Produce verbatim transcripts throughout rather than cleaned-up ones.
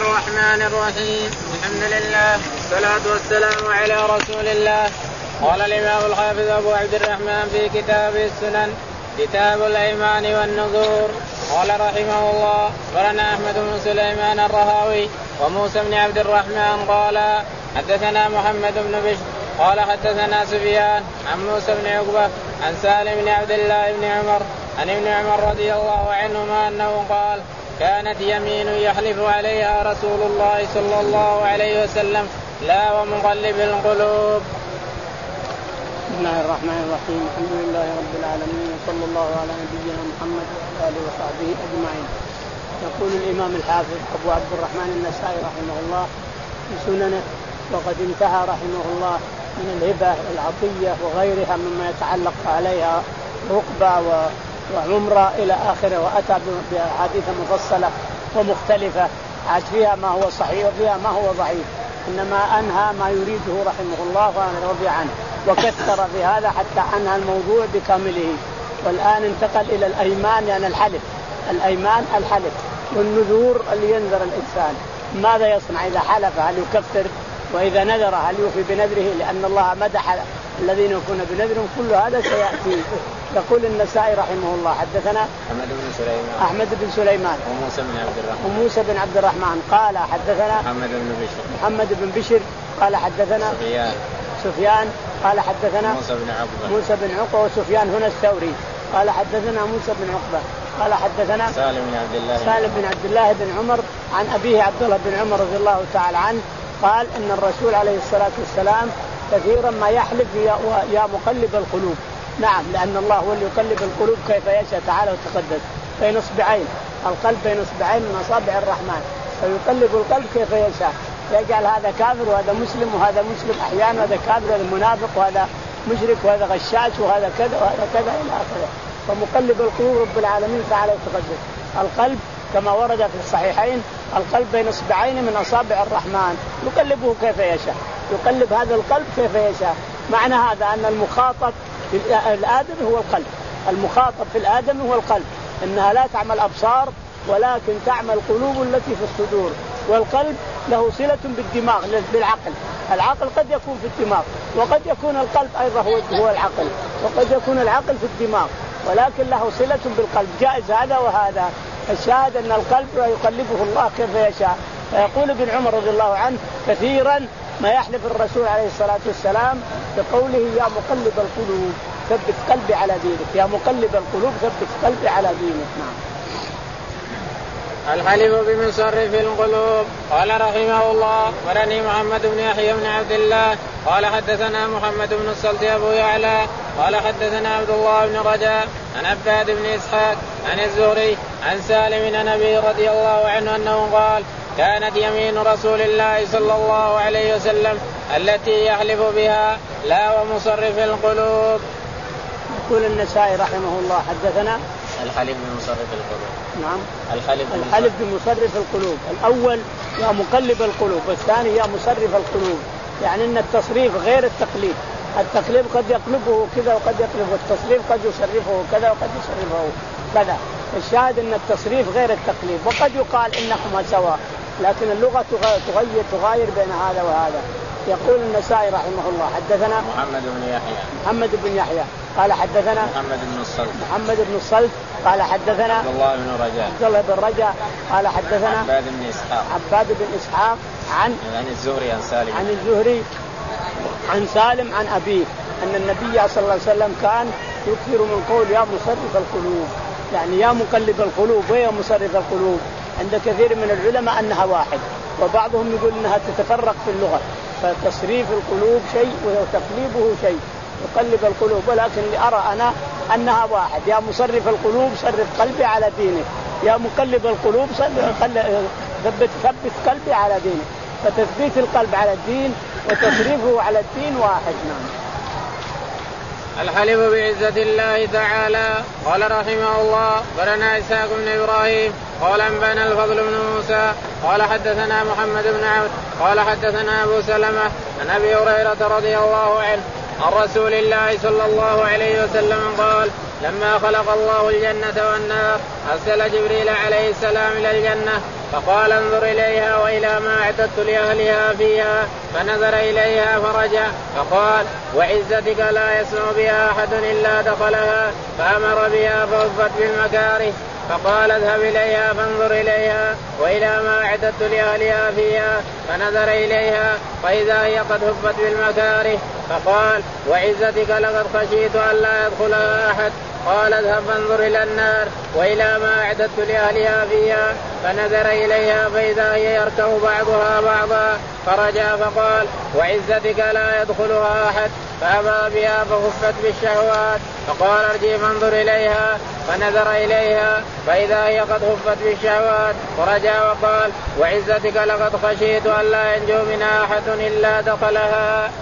الرحمن الرحيم. الحمد لله والصلاة والسلام على رسول الله. قال الإمام الحافظ أبو عبد الرحمن في كتاب السنن كتاب الأيمان والنذور قال رحمه الله أخبرنا أحمد بن سليمان الرهاوي وموسى بن عبد الرحمن قال حدثنا محمد بن بشر قال حدثنا سفيان عن موسى بن عقبة عن سالم بن عبد الله بن عمر عن ابن عمر رضي الله عنهما أنه قال كانت يمين يحلف عليها رسول الله صلى الله عليه وسلم لا ومقلب القلوب. بسم الله الرحمن الرحيم. الحمد لله رب العالمين وصلى الله على نبينا محمد وعلى آله وصحبه أجمعين. يقول الإمام الحافظ أبو عبد الرحمن النسائي رحمه الله في سننه وقد انتهى رحمه الله من الهبة والعطية وغيرها مما يتعلق عليها ركبة وعمرة إلى آخره، وأتى بأحاديث مفصلة ومختلفة عاد فيها ما هو صحيح وفيها ما هو ضعيف، إنما أنهى ما يريده رحمه الله وأنا رضي عنه وكثر في هذا حتى أنهى الموضوع بكامله. والآن انتقل إلى الأيمان يعني الحلف. الأيمان الحلف والنذور اللي ينذر الإنسان ماذا يصنع إذا حلف، هل يكفر؟ وإذا نذر هل يوفي بنذره؟ لأن الله مدح الذين يكون بنذرهم. كل هذا سيأتي. يقول النسائي رحمه الله حدثنا أحمد بن سليمان أحمد بن سليمان وموسى بن عبد الرحمن وموسى بن عبد الرحمن قال حدثنا محمد بن بشر محمد بن بشر قال حدثنا سفيان سفيان قال حدثنا موسى بن عقبة موسى بن عقبة وسفيان هنا الثوري قال حدثنا موسى بن عقبة قال حدثنا سالم بن عبد الله سالم بن عبد الله بن عمر عن أبيه عبد الله بن عمر رضي الله تعالى عنه قال إن الرسول عليه الصلاة والسلام كثيرا ما يحلف يا, يا مقلب القلوب. نعم، لأن الله هو اللي يقلب القلوب كيف يشاء تعالى وتقدس بين اصبعين، القلب بين اصبعين من أصابع الرحمن، فيقلب القلب كيف يشاء، يجعل هذا كافر وهذا مسلم وهذا مسلم أحيانا وهذا كافر وهذا منافق وهذا مشرك وهذا غشاش وهذا كذا وهذا كذا إلى آخره. فمقلب القلوب رب العالمين تعالى وتقدس. القلب كما ورد في الصحيحين القلب بين اصبعين من أصابع الرحمن يقلبه كيف يشاء، يقلب هذا القلب كيف يشاء. معنى هذا أن المخاطب في الآدم هو القلب، المخاطب في الآدم هو القلب، إنها لا تعمل أبصار ولكن تعمل القلوب التي في الصدور. والقلب له صلة بالدماغ بالعقل، العقل قد يكون في الدماغ وقد يكون القلب أيضا هو العقل وقد يكون العقل في الدماغ، ولكن له صلة بالقلب. جائز هذا وهذا. الشاهد أن القلب يقلبه الله كيف يشاء. فيقول ابن عمر رضي الله عنه كثيرا ما يحلف الرسول عليه الصلاة والسلام بقوله يا مقلب القلوب ثبت قلبي على دينك، يا مقلب القلوب ثبت قلبي على دينك. نعم. الحلف بمصرف القلوب. قال رحمه الله ورني محمد بن يحيى بن عبد الله قال حدثنا محمد بن الصلت أبو يعلى قال حدثنا عبد الله بن رجاء عن عباد بن إسحاق عن الزهري عن سالم بن أبي رضي الله عنه أنه قال كانت يمين رسول الله صلى الله عليه وسلم التي يحلف بها لا ومصرف القلوب. يقول النسائي رحمه الله حدثنا الحلف بمصرف القلوب. نعم، الحلف الحلف بمصرف القلوب. الأول يا مقلب القلوب والثاني يا مصرف القلوب، يعني أن التصريف غير التقليد. التقليد قد يقلبه كذا وقد يقلبه، التصريف قد يصرفه كذا وقد يصرفه كذا. الشاهد أن التصريف غير التقليد، وقد يقال إنهما سواء لكن اللغة تغير تغاير بين هذا وهذا. يقول النسائي رحمه الله حدثنا محمد بن يحيى محمد بن يحيى قال حدثنا محمد بن الصلت محمد بن الصلت قال حدثنا عبد الله بن رجاء عبد الله بن رجاء قال حدثنا عباد بن إسحاق عباد بن إسحاق عن عن الزهري عن سالم عن الزهري عن سالم عن أبيه أن النبي صلى الله عليه وسلم كان يكثر من قول يا مصرف القلوب، يعني يا مقلب القلوب ويا مصرف القلوب. عند كثير من العلماء أنها واحد، وبعضهم يقول أنها تتفرق في اللغة، فتصريف القلوب شيء وتقليبه شيء، يقلب القلوب، ولكن أرى أنا أنها واحد. يا مصرف القلوب صرف قلبي على دينك، يا مقلب القلوب ثبت ثبت قلبي على دينك. فتثبيت القلب على الدين وتصريفه على الدين واحد. نعم. الحلف بعزة الله تعالى. قال رحمه الله برنا إسحاق بن إبراهيم قال أنبانا الفضل بن موسى قال حدثنا محمد بن عبد قال حدثنا أبو سلمة عن أبي هريرة رضي الله عنه عن رسول الله صلى الله عليه وسلم قال لما خلق الله الجنة والنار أرسل جبريل عليه السلام إلى الجنة فقال انظر إليها وإلى ما أعددت لأهلها فيها فنظر إليها فرجع فقال وعزتك لا يسمع بها أحد إلا دخلها فأمر بها فوفت بالمكاره فقال اذهب إليها فانظر إليها وإلى ما أعددت لأهلها فيها فنظر إليها فإذا هي قد هفت بالمكاره فقال وعزتك لقد خشيت أن لا يدخلها أحد قال اذهب فانظر إلى النار وإلى ما أعددت لأهلها فيها فنظر إليها فإذا هي يركب بعضها بعضا فرجع فقال وعزتك لا يدخلها أحد فأبى بها فخفت بالشهوات فقال ارجع فانظر إليها فنظر إليها فإذا هي قد خفت بالشهوات فرجع وقال وعزتك لقد خشيت أن لا ينجو منها أحد إلا دخلها.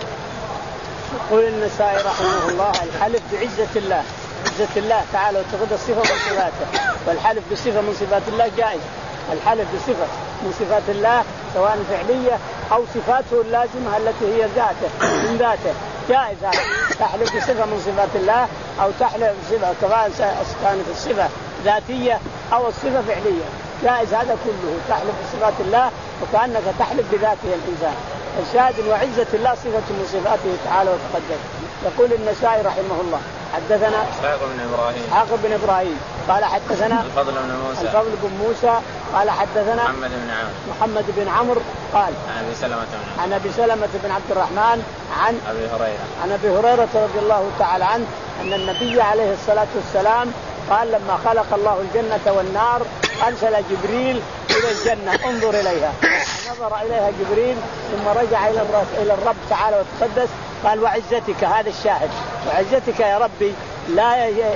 يقول النسائي رحمه الله الحلف بعزة الله، عزة الله تعالى وتقدس صفة من صفاته، والحلف بصفة من صفات الله جائز. الحلف بصفة من صفات الله سواء فعلية أو صفاته اللازمة التي هي ذاته من ذاته جائز هذا. تحلف بصفة من صفات الله أو تحلف بصفة كمان كانت الصفة ذاتية أو الصفة فعلية جائز هذا كله. تحلف بصفات الله وكأنك تحلف بذاته الإنسان. الشاهد وعزة الله صفة من صفاته تعالى وتقدس. يقول النسائي رحمه الله حدثنا إسحاق بن إبراهيم إسحاق بن إبراهيم قال حدثنا الفضل بن موسى الفضل بن موسى قال حدثنا محمد بن عمرو محمد بن عمرو قال عن أبي سلمة عن أبي سلمة بن عبد الرحمن عن أبي هريرة عن أبي هريرة رضي الله تعالى عنه أن النبي عليه الصلاة والسلام قال لما خلق الله الجنة والنار أرسل جبريل إلى الجنة انظر إليها. نظر إليها جبريل ثم رجع إلى الرب, إلى الرب تعالى وتقدس قال وعزتك هذا الشاهد وعزتك يا ربي لا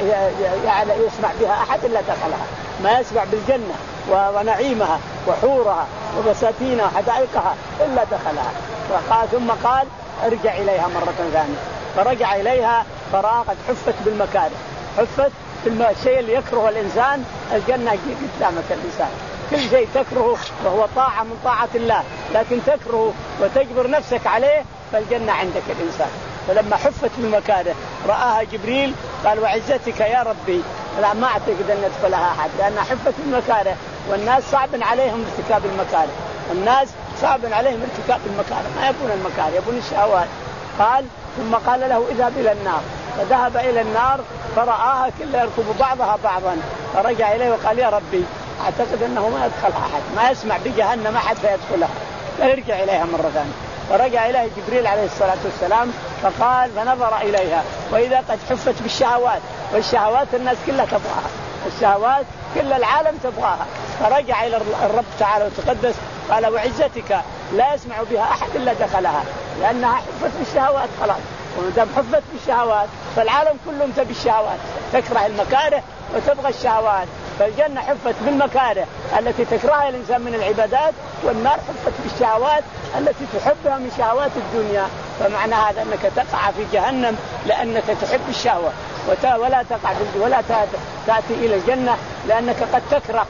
يعني يسمع بها أحد إلا دخلها. ما يسمع بالجنة ونعيمها وحورها وبساتينها وحدائقها إلا دخلها. وقال ثم قال ارجع إليها مرة ثانية فرجع إليها فرأى قد حفت بالمكاره حفت بالشيء اللي يكره الإنسان الجنة قدامك الإنسان كل شيء تكرهه وهو طاعة من طاعة الله لكن تكرهه وتجبر نفسك عليه فالجنة عندك الإنسان. فلما حفت بالمكاره رآها جبريل قال وعزتك يا ربي لا ما أعتقد أن يدخلها أحد لأنها حفت بالمكاره والناس صعب عليهم ارتكاب المكاره. الناس صعب عليهم ارتكاب المكاره ما يبون المكاره يبون الشهوات. قال ثم قال له اذهب إلى النار فذهب إلى النار فرآها كلها يركب بعضها بعضا فرجع إليه وقال يا ربي أعتقد أنه ما يدخل أحد ما يسمع بجهنم أحد فيدخلها فيرجع إليها مرة ثانية. فرجع إليه جبريل عليه الصلاة والسلام فقال فنظر إليها وإذا قد حفت بالشهوات والشهوات الناس كلها تبغاها الشهوات كل العالم تبغاها. فرجع إلى الرب تعالى وتقدس قال وعزتك لا يسمع بها أحد إلا دخلها لأنها حفت بالشهوات خلاص. ومدام حفت بالشهوات فالعالم كلهم تبي الشهوات تكره المكاره وتبغى الشهوات. فالجنة حفت بالمكاره التي تكرهها الإنسان من العبادات والنار حفت بالشهوات التي تحبها من شهوات الدنيا. فمعنى هذا أنك تقع في جهنم لأنك تحب الشهوة ولا تقع ولا تأتي إلى الجنة لأنك قد تكره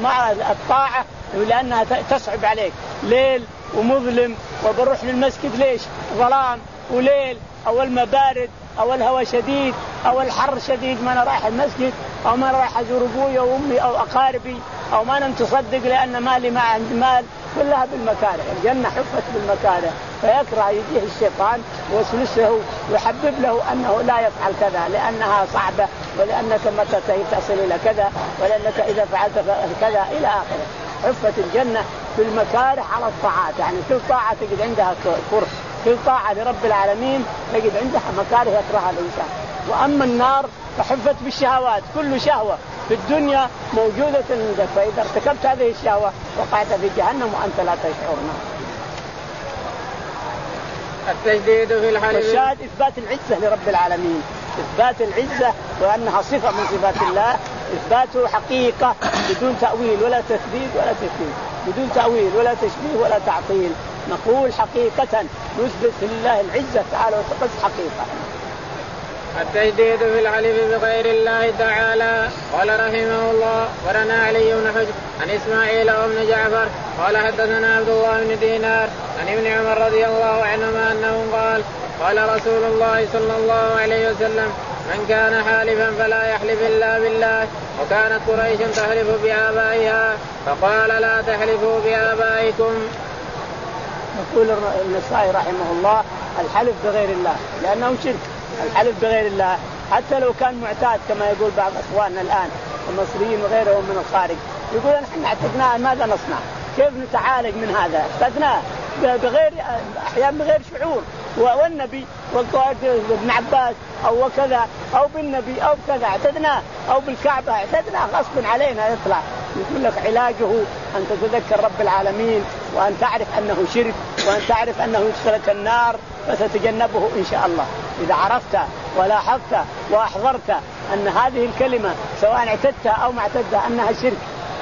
الطاعة لأنها تصعب عليك ليل ومظلم وبروح للمسجد ليش ظلام وليل أو المبارد أو الهواء شديد أو الحر شديد ما أنا رايح المسجد أو ما أنا رايح أزور أبوي أو أمي أو أقاربي أو ما أنا متصدق لأن مالي ما عندي مال كلها بالمكاره. الجنة حفت بالمكاره فيكره يجيه الشيطان ويسلسه ويحبب له أنه لا يفعل كذا لأنها صعبة ولأنك متى تصل إلى كذا ولأنك إذا فعلت كذا إلى آخره. حفت الجنة بالمكاره على الطاعات يعني كل طاعة تجد عندها كره كل طاعة لرب العالمين تجد عندها مكاره يكرهها الإنسان. وأما النار فحفت بالشهوات كل شهوة في الدنيا موجودة عندك فإذا ارتكبت هذه الشهوة وقعت في جهنم وأنت لا تشعرنا. التجديد في الحلف والشاهد إثبات العزة لرب العالمين إثبات العزة وأنها صفة من صفات الله إثباته حقيقة بدون تأويل ولا تثبيت ولا تشبيه بدون تأويل ولا تشبيه ولا تعطيل. نقول حقيقة نثبت لله العزة تعالى وتقدس حقيقة. التجديد في الحلف بغير الله تعالى. قال رحمه الله ورنا علي بن حجر عن إسماعيل وابن جعفر قال حدثنا عبد الله بن دينار عن ابن عمر رضي الله عنهما أنه قال قال رسول الله صلى الله عليه وسلم من كان حالفا فلا يحلف إلا بالله وكانت قريش تحلف بآبائها فقال لا تحلفوا بآبائكم. يقول النسائي رحمه الله الحلف بغير الله لأنه شرك. الحلف بغير الله حتى لو كان معتاد كما يقول بعض أخواننا الآن المصريين وغيرهم من الخارج يقول نحن اعتدناه ماذا نصنع كيف نتعالج من هذا اعتدناه بغير أحيانا بغير شعور والنبي وابن عباس أو وكذا أو بالنبي أو كذا اعتدناه أو بالكعبة اعتدناه غصب علينا يطلع. يقول لك علاجه أن تتذكر رب العالمين وأن تعرف أنه شرك وأن تعرف أنه يدخلك النار فستتجنبه إن شاء الله. إذا عرفت ولاحظت وأحضرت أن هذه الكلمة سواء اعتدتها أو ما اعتدتها أنها شرك.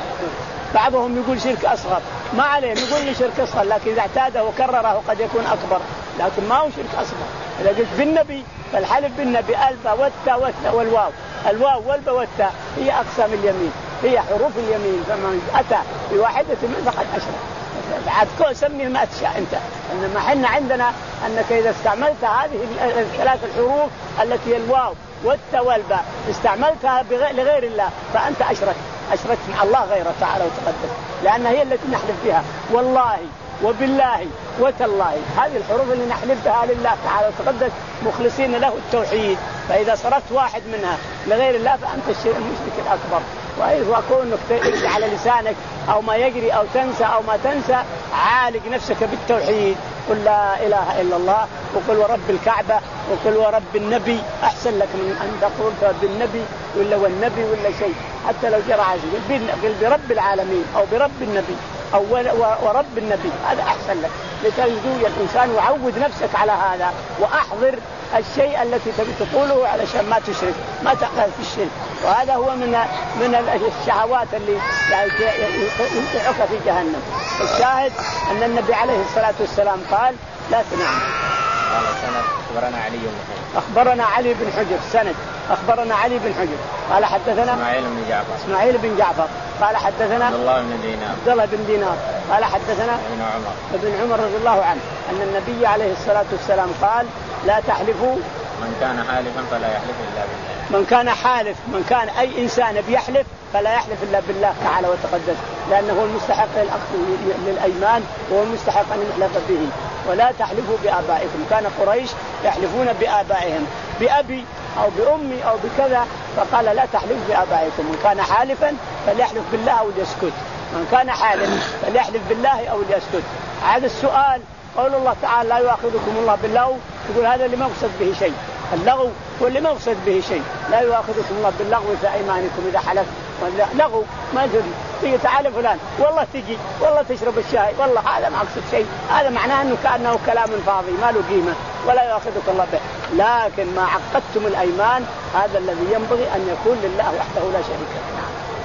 بعضهم يقول شرك أصغر ما عليه يقول لي شرك أصغر لكن إذا اعتاده وكرره قد يكون أكبر لكن ما هو شرك أصغر. إذا قلت بالنبي فالحلف بالنبي ألفا والتا والتا والواو الواو والبا والتا هي أقسام اليمين هي حروف اليمين فمن أتى بواحدة من فقد أشرك. بعد كل سميه ما تشاء أنت إنما حنا عندنا أنك إذا استعملت هذه الثلاث الحروف التي هي الواو والتا والبا استعملتها لغير الله فأنت أشرك أشركت مع الله غيره تعالى وتقدس لأن هي التي نحلف بها والله وبالله وتالله هذه الحروف اللي نحلف بها لله تعالى وتقدس مخلصين له التوحيد. فإذا صرفت واحد منها لغير الله فأنت المشرك الأكبر. وكونك تجري على لسانك أو ما يجري أو تنسى أو ما تنسى عالج نفسك بالتوحيد قل لا إله إلا الله وقل ورب الكعبة وقل ورب النبي أحسن لك من أن تقول بالنبي ولا والنبي ولا شيء حتى لو جرى عزيز قل برب العالمين أو برب النبي أو ورب النبي هذا أحسن لك لتجدوي الإنسان وعود نفسك على هذا وأحضر الشيء التي تبي تقوله علشان ما تشرك ما تقع في الشرك. وهذا هو من من الشهوات اللي يوقعك في جهنم. الشاهد أن النبي عليه الصلاة والسلام قال لا تنام. قال سند أخبرنا علي بن حجر أخبرنا علي بن حجر سند أخبرنا علي بن حجر قال حدثنا إسماعيل بن جعفر إسماعيل بن جعفر قال حدثنا عبد الله بن دينار عبد الله بن دينار قال حدثنا ابن عمر ابن عمر رضي الله عنه أن النبي عليه الصلاة والسلام قال لا تحلفوا من كان حالفا فلا يحلف إلا بالله. من كان حالف من كان أي إنسان بيحلف فلا يحلف إلا بالله تعالى وتقدس لأنه هو المستحق للأيمان وهو المستحق أن يحلف به. ولا تحلفوا بآبائكم كان قريش يحلفون بآبائهم بأبي أو بأمي أو بكذا فقال لا تحلفوا بآبائكم. من كان حالفا فليحلف بالله أو ليسكت. من كان حالف فليحلف بالله أو ليسكت. هذا السؤال قول الله تعالى لا يؤاخذكم الله باللغو يقول هذا اللي ما يقصد به شيء. اللغو هو اللي ما يقصد به شيء. لا يؤاخذكم الله باللغو في أيمانكم إذا حلف لغو ما تدري تيجي تعال فلان والله تجي والله تشرب الشاي والله هذا ما أقصد شيء هذا معناه أنه كأنه كلام فاضي ما له قيمة ولا يؤاخذك الله به. لكن ما عقدتم الأيمان هذا الذي ينبغي أن يكون لله وحده لا شريك له.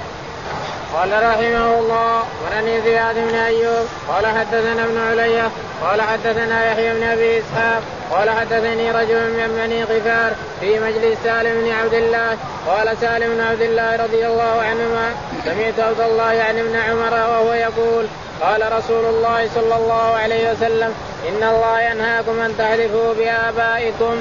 قال رحمه الله ورني زياد بن أيوب قال حدثنا ابن علية قال حدثنا يحيى بن أبي إسحاق قال حدثني رجل من بني غفار في مجلس سالم بن عبد الله قال سالم بن عبد الله رضي الله عنهما سمعت عبد الله يعني ابن عمر وهو يقول قال رسول الله صلى الله عليه وسلم إن الله ينهاكم أن تحلفوا بآبائكم.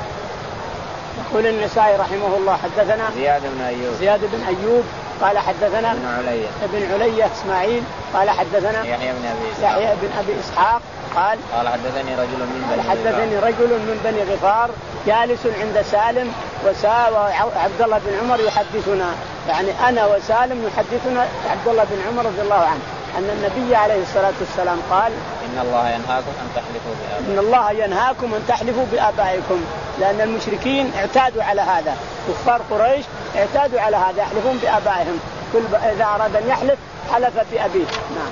يقول النسائي رحمه الله حدثنا زياد بن أيوب زياد بن أيوب قال حدثنا ابن علية ابن علية إسماعيل قال حدثنا يحيى بن أبي إسحاق يحيى بن أبي إسحاق قال قال حدثني رجل من بني غفار حدثني رجل من بني غفار جالس عند سالم وعبد الله بن عمر يحدثنا يعني أنا وسالم يحدثنا عبد الله بن عمر رضي الله عنه أن النبي عليه الصلاة والسلام قال إن الله ينهاكم أن تحلفوا بآبائكم إن الله ينهاكم أن تحلفوا بآبائكم لأن المشركين اعتادوا على هذا. كفار قريش اعتادوا على هذا يحلفون بآبائهم كل إذا أراد أن يحلف حلف بأبيه. نعم.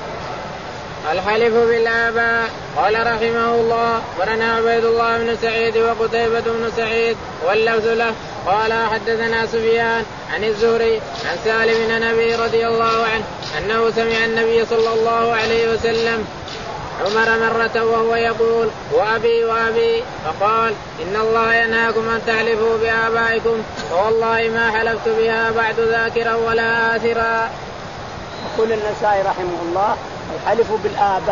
الحلف بالآباء. قال رحمه الله ورنا عبيد الله بن سعيد وقتيبة بن سعيد واللفظ له قال حدثنا سفيان عن الزهري عن سالم بن أبي رضي الله عنه أنه سمع النبي صلى الله عليه وسلم عمر مرة وهو يقول وأبي وأبي فقال إن الله ينهاكم أن تحلفوا بآبائكم فوالله ما حلفت بها بعد ذاكرا ولا آثرا. يقول النسائي رحمه الله الحلف بالآباء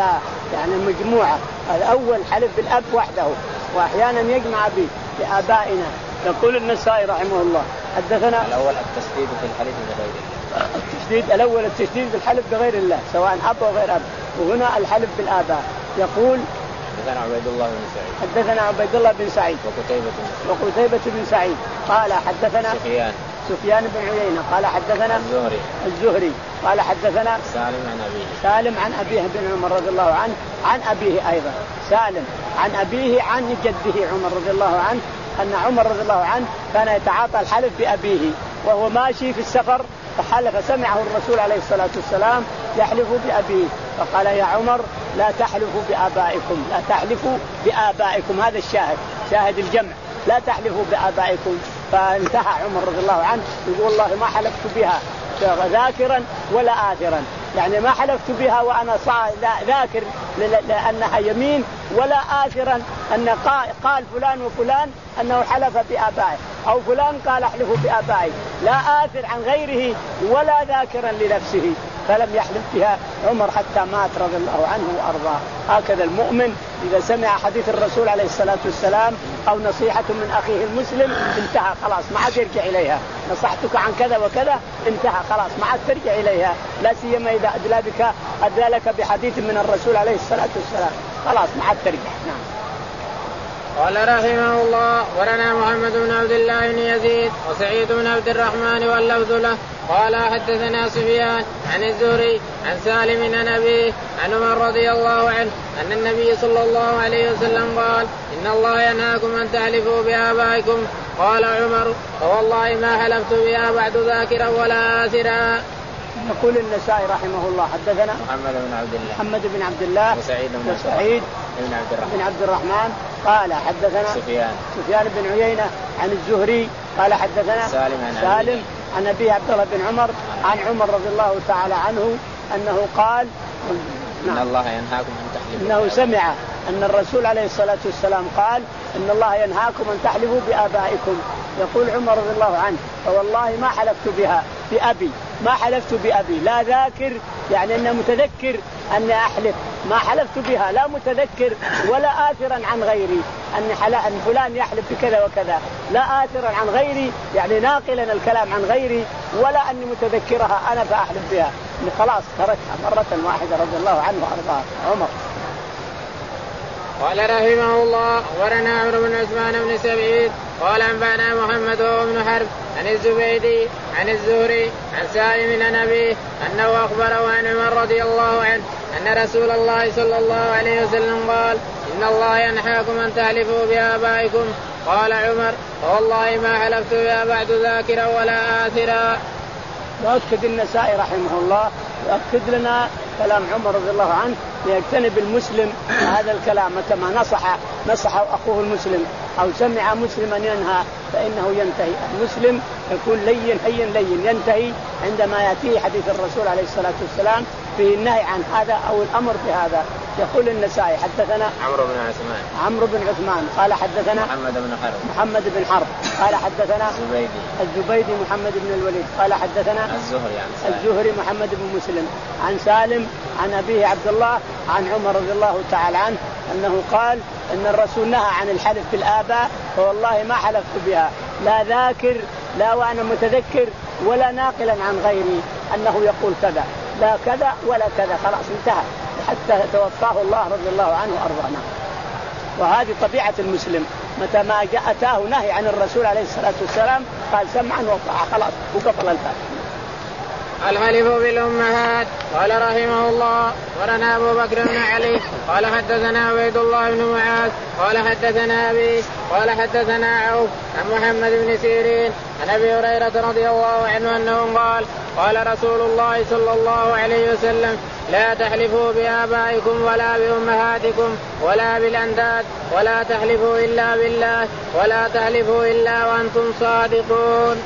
يعني مجموعة. الأول حلف بالأب وحده، وأحيانا يجمع به بآبائنا. يقول النسائي رحمه الله حدثنا الأول التشديد في الحلف بغير الله. التشديد الأول التشديد في الحلف بغير الله سواء أب أو غير أب، وهنا الحلف بالآباء. يقول حدثنا عبيد الله بن سعيد حدثنا عبيد الله بن سعيد وقتيبة وقتيبة بن سعيد قال حدثنا سفيان سفيان بن عيينة قال حدثنا الزهري الزهري قال حدثنا سالم عن أبيه سالم عن أبيه بن عمر رضي الله عنه عن أبيه أيضا سالم عن أبيه عن جده عمر رضي الله عنه أن عمر رضي الله عنه كان يتعاطى الحلف بأبيه وهو ماشي في السفر، فحلف سمعه الرسول عليه الصلاة والسلام يحلف بأبيه فقال يا عمر لا تحلفوا بآبائكم لا تحلفوا بآبائكم. هذا الشاهد شاهد الجمع، لا تحلفوا بآبائكم. فانتهى عمر رضي الله عنه يقول والله ما حلفت بها ذاكرا ولا آثرا، يعني ما حلفت بها وأنا ذاكر لأنها يمين ولا آثرا أن قال فلان وفلان أنه حلف بآبائه أو فلان قال احلفوا بآبائه، لا آثر عن غيره ولا ذاكرا لنفسه. فلم يحلف بها عمر حتى مات رضي الله عنه وأرضاه. هكذا المؤمن إذا سمع حديث الرسول عليه الصلاة والسلام أو نصيحة من أخيه المسلم انتهى خلاص ما عاد يرجع إليها. نصحتك عن كذا وكذا انتهى خلاص ما عاد ترجع إليها، لا سيما إذا أدلى بك أدلى لك بحديث من الرسول عليه الصلاة والسلام خلاص ما عاد ترجع. نعم. قال رحمه الله ولنا محمد بن عبد الله بن يزيد وسعيد بن عبد الرحمن واللفظ له قال حدثنا سفيان عن الزهري عن سالم عن أبيه عن عمر رضي الله عنه أن النبي صلى الله عليه وسلم قال إن الله ينهاكم أن تحلفوا بآبائكم. قال عمر فوالله ما حلفت بها بعد ذاكرا ولا آثرا. يقول النسائي رحمه الله حدثنا محمد بن عبد الله محمد بن عبد الله وسعيد بن, وسعيد بن, عبد الرحمن. بن عبد الرحمن قال حدثنا سفيان سفيان بن عيينة عن الزهري قال حدثنا سالم عن سالم عن أبي عبد الله بن عمر عن عمر رضي الله تعالى عنه أنه قال إن الله ينهاكم أن تحلفوا إنه سمع أن الرسول عليه الصلاة والسلام قال إن الله ينهاكم أن تحلفوا بآبائكم. يقول عمر رضي الله عنه فوالله ما حلفت بها بأبي ما حلفت بأبي لا ذاكر يعني أنه متذكر أني أحلف ما حلفت بها لا متذكر ولا آثرا عن غيري أن, أن فلان يحلف بكذا وكذا لا آثرا عن غيري يعني ناقلا الكلام عن غيري ولا أني متذكرها أنا فأحلف بها. خلاص تركها مرة واحدة رضي الله عنه وأرضاه عمر. قال رحمه الله ورنا عمرو بن عثمان بن سعيد قال أنبأنا محمد بن حرب عن الزبيدي عن الزهري عن سالم عن أبيه أنه أخبره عن عمر رضي الله عنه أن رسول الله صلى الله عليه وسلم قال إن الله ينهاكم أن تحلفوا بآبائكم. قال عمر والله ما حلفت بها بعد ذاكرا ولا آثرا. يؤكد النسائي رحمه الله يؤكد لنا كلام عمر رضي الله عنه ليجتنب المسلم هذا الكلام متى ما نصح نصح أخوه المسلم أو سمع مسلما ينهى فإنه ينتهي. المسلم يكون لين هين لين ينتهي عندما يأتيه حديث الرسول عليه الصلاة والسلام في النهي عن هذا أو الأمر بهذا. يقول النسائي حدثنا عمرو بن عثمان عمرو بن عثمان قال حدثنا محمد بن حرب محمد بن حرب قال حدثنا الزبيدي الزبيدي محمد بن الوليد قال حدثنا الزهري عن سالم الزهري محمد بن مسلم عن سالم عن أبيه عبد الله عن عمر رضي الله تعالى عنه أنه قال أن الرسول نهى عن الحلف بالآباء فوالله ما حلفت بها لا ذاكر لا وأنا متذكر ولا ناقلا عن غيري أنه يقول كذا لا كذا ولا كذا خلاص انتهى حتى توفاه الله رضي الله عنه وأرضانا. وهذه طبيعة المسلم متى ما جاء أتاه نهي عن الرسول عليه الصلاة والسلام قال سمعا وطاعة خلاص وقبل الفاتحة. الحلف بالأمهات. قال رحمه الله ورنا أبو بكر بن علي قال حدثنا عبيد الله بن معاذ قال حدثنا أبي قال حدثنا عوف عن محمد بن سيرين عن أبي هريرة رضي الله عنه أنه قال قال رسول الله صلى الله عليه وسلم لا تحلفوا بآبائكم ولا بأمهاتكم ولا بالأنداد ولا تحلفوا إلا بالله ولا تحلفوا إلا وأنتم صادقون.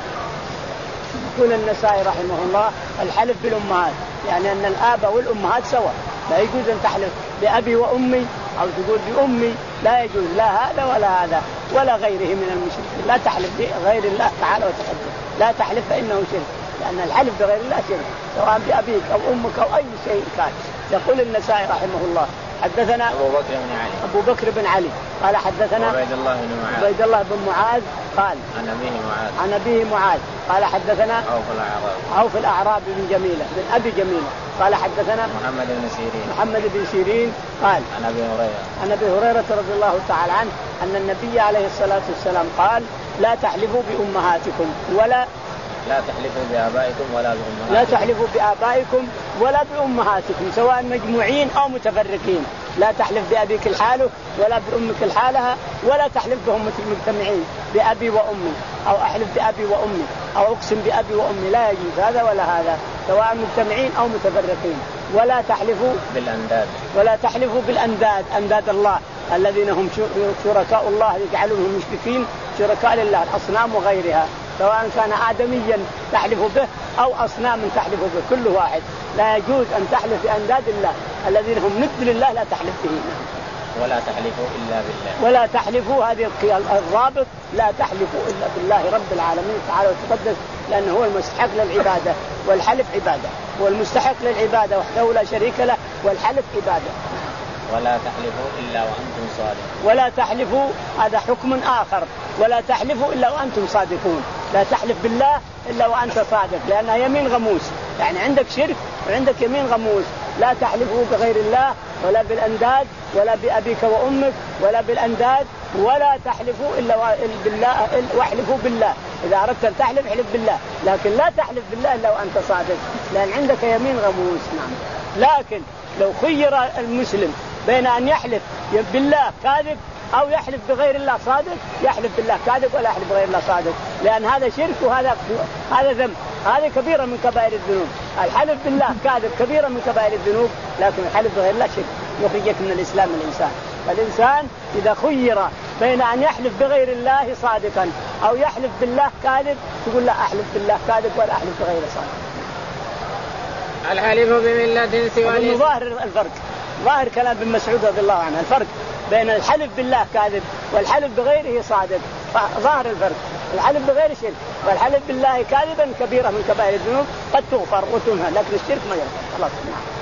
يقول النسائي رحمه الله الحلف بالأمهات يعني أن الآباء والأمهات سواء لا يجوز أن تحلف بأبي وأمي أو تقول بأمي لا يجوز لا هذا ولا هذا ولا غيره من المشركين لا تحلف بغير الله تعالى وتقدم لا تحلف فإنه شرك لأن الحلف بغير الله شرك سواء بأبيك أو أمك أو أي شيء كان. يقول النسائي رحمه الله حدثنا أبو بكر بن علي أبو بكر بن علي قال حدثنا عبيد الله بن معاذ عبيد الله بن معاذ قال عن أبيه معاذ عن أبيه معاذ قال حدثنا عوف الأعراب عوف الأعراب بن جميلة بن أبي جميلة قال حدثنا محمد بن سيرين محمد بن سيرين قال عن أبي هريرة عن أبي هريرة رضي الله تعالى عنه أن النبي عليه الصلاة والسلام قال لا تحلفوا بأمهاتكم ولا لا تحلفوا بآبائكم ولا بأمهاتكم لا تحلفوا بآبائكم ولا بأمهاتكم سواء مجموعين أو متفرقين. لا تحلف بأبيك الحاله ولا بأمك الحالها ولا تحلف بهم مجتمعين بأبي وأمي أو أحلف بأبي وأمي أو أقسم بأبي وأمي لا يجوز هذا ولا هذا سواء مجتمعين أو متفرقين. ولا تحلفوا بالأنداد ولا تحلفوا بالأنداد أنداد الله الذين هم شركاء الله يجعلونهم مشركين شركاء لله الأصنام وغيرها سواء كان آدميا تحلف به أو أصنام تحلف به كل واحد لا يجوز أن تحلف بأنداد الله الذين هم ند لله لا تحلف به. ولا تحلفوا إلا بالله ولا تحلفوا هذه الرابط لا تحلفوا إلا بالله رب العالمين تعالى وتقدس لأنه هو المستحق للعبادة والحلف عبادة هو المستحق للعبادة وحده لا شريك له والحلف عبادة. ولا تحلفوا إلا وأنتم صادقون ولا تحلفوا هذا حكم آخر ولا تحلفوا إلا وأنتم صادقون. لا تحلف بالله إلا وأنت صادق لأنها يمين غموس يعني عندك شرك وعندك يمين غموس. لا تحلفوا بغير الله ولا بالأنداد ولا بأبيك وأمك ولا بالأنداد ولا تحلفوا إلا بالله واحلفوا بالله إذا أردت أن تحلف احلف بالله لكن لا تحلف بالله إلا وأنت صادق لأن عندك يمين غموس. نعم. لكن لو خير المسلم بين أن يحلف بالله كاذب أو يحلف بغير الله صادق يحلف بالله كاذب ولا يحلف بغير الله صادق لأن هذا شرك وهذا هذا ذنب هذه كبيرة من كبائر الذنوب. الحلف بالله كاذب كبيرة من كبائر الذنوب لكن الحلف بغير الله شرك يخرجك من الإسلام الإنسان. فالإنسان إذا خير بين أن يحلف بغير الله صادقا أو يحلف بالله كاذب تقول لا أحلف بالله كاذب ولا أحلف بغير صادق. الحلف بملة سوى ظاهر الفرق ظاهر كلام ابن مسعود رضي الله عنه الفرق بين الحلف بالله كاذب والحلف بغيره صادق. ظاهر الفرق الحلف بغير شرك والحلف بالله كاذبا كبيرة من كبائر الذنوب قد تغفر وتنهى لكن الشرك ما يغفر. خلاص.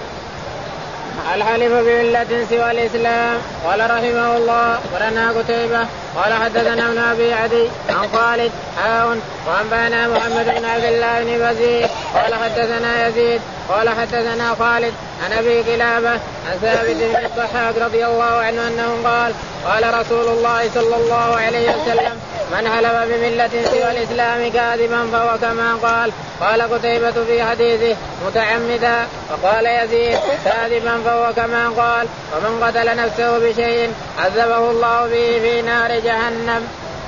الحلف بملة سوى الإسلام. قال رحمه الله ولنا قتيبة قال حدثنا ابن أبي عدي عن خالد عاون وأنبانا محمد بن عبد الله بن بزيد قال حدثنا يزيد قال حدثنا خالد عن أبي كلابة عن ثابت بن الضحاك رضي الله عنه أنه قال قال رسول الله صلى الله عليه وسلم من حلف بملة سوى الإسلام كاذبا فهو كما قال. قال قتيبة في حديثه متعمدا وقال يزيد كاذبا فهو كما قال. ومن قتل نفسه بشيء عذبه الله به في نار جهنم.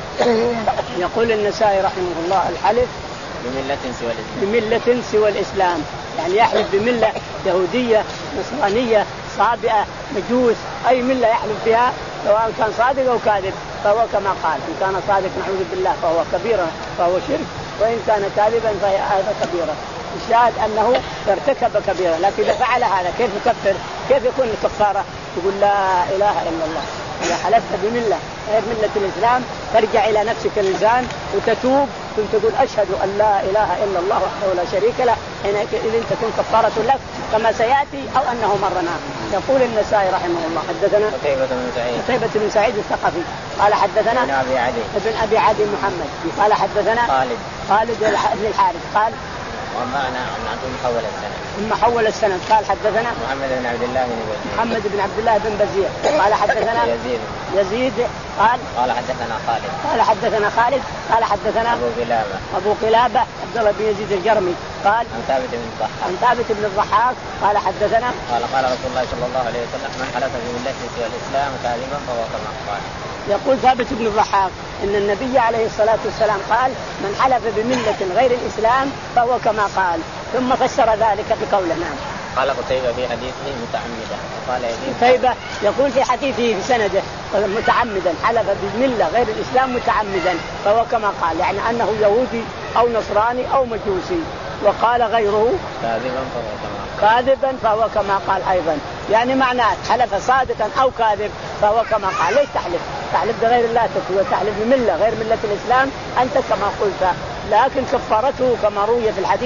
يقول النسائي رحمه الله الحلف بملة سوى الإسلام بملة سوى الإسلام يعني يحلف بملة يهودية نصرانية صابئة مجوس أي ملة يحلف بها سواء كان صادق أو كاذب فهو كما قال. إن كان صادق نعوذ بالله فهو كبيرة فهو شرك وإن كان كاذبا فهي هذا كبيرة. الشاهد أنه ارتكب كبيرة لكن إذا فعل هذا كيف يكفر كيف يكون الكفارة؟ تقول لا إله إلا الله. إذا حلفت بملة غير ملة الإسلام ترجع إلى نفسك اللسان وتتوب ثم تقول أشهد أن لا إله إلا الله وحده لا شريك له حينئذ تكون كفارة لك كما سيأتي أو أنه مرنا. يقول النسائي رحمه الله حدثنا قتيبة بن سعيد قتيبة بن سعيد الثقفي قال حدثنا ابن أبي عدي ابن أبي عدي محمد قال حدثنا خالد خالد بن الحارث قال ومعنا عن حول السنة ثم حول السند قال حدثنا محمد بن عبد الله بن بزيد محمد بن عبد الله بن بزيد قال حدثنا يزيد يزيد قال قال حدثنا خالد قال حدثنا خالد قال حدثنا أبو قلابة أبو قلابة عبد الله بن يزيد الجرمي قال عن ثابت بن الضحاك عن ثابت بن الضحاك قال حدثنا قال قال رسول الله صلى الله عليه وسلم من حلف بملة سوى الإسلام كاذبا فهو كما قال. يقول ثابت بن الضحاك إن النبي عليه الصلاة والسلام قال من حلف بملة غير الإسلام فهو كما قال ثم فسر ذلك بقوله. نعم. قال قتيبة في حديثه متعمدا وقال يزيد قتيبة يقول في حديثه في سنده متعمدا حلف بملة غير الإسلام متعمدا فهو كما قال يعني أنه يهودي أو نصراني أو مجوسي. وقال غيره كاذبا فهو كما قال كاذبا فهو كما قال أيضا يعني معناه حلف صادقا أو كاذب فهو كما قال. ليش تحلف؟ تحلف بغير الله تكفر تحلف بملة غير ملة الإسلام أنت كما قلت لكن كفارته كما روي في الحديث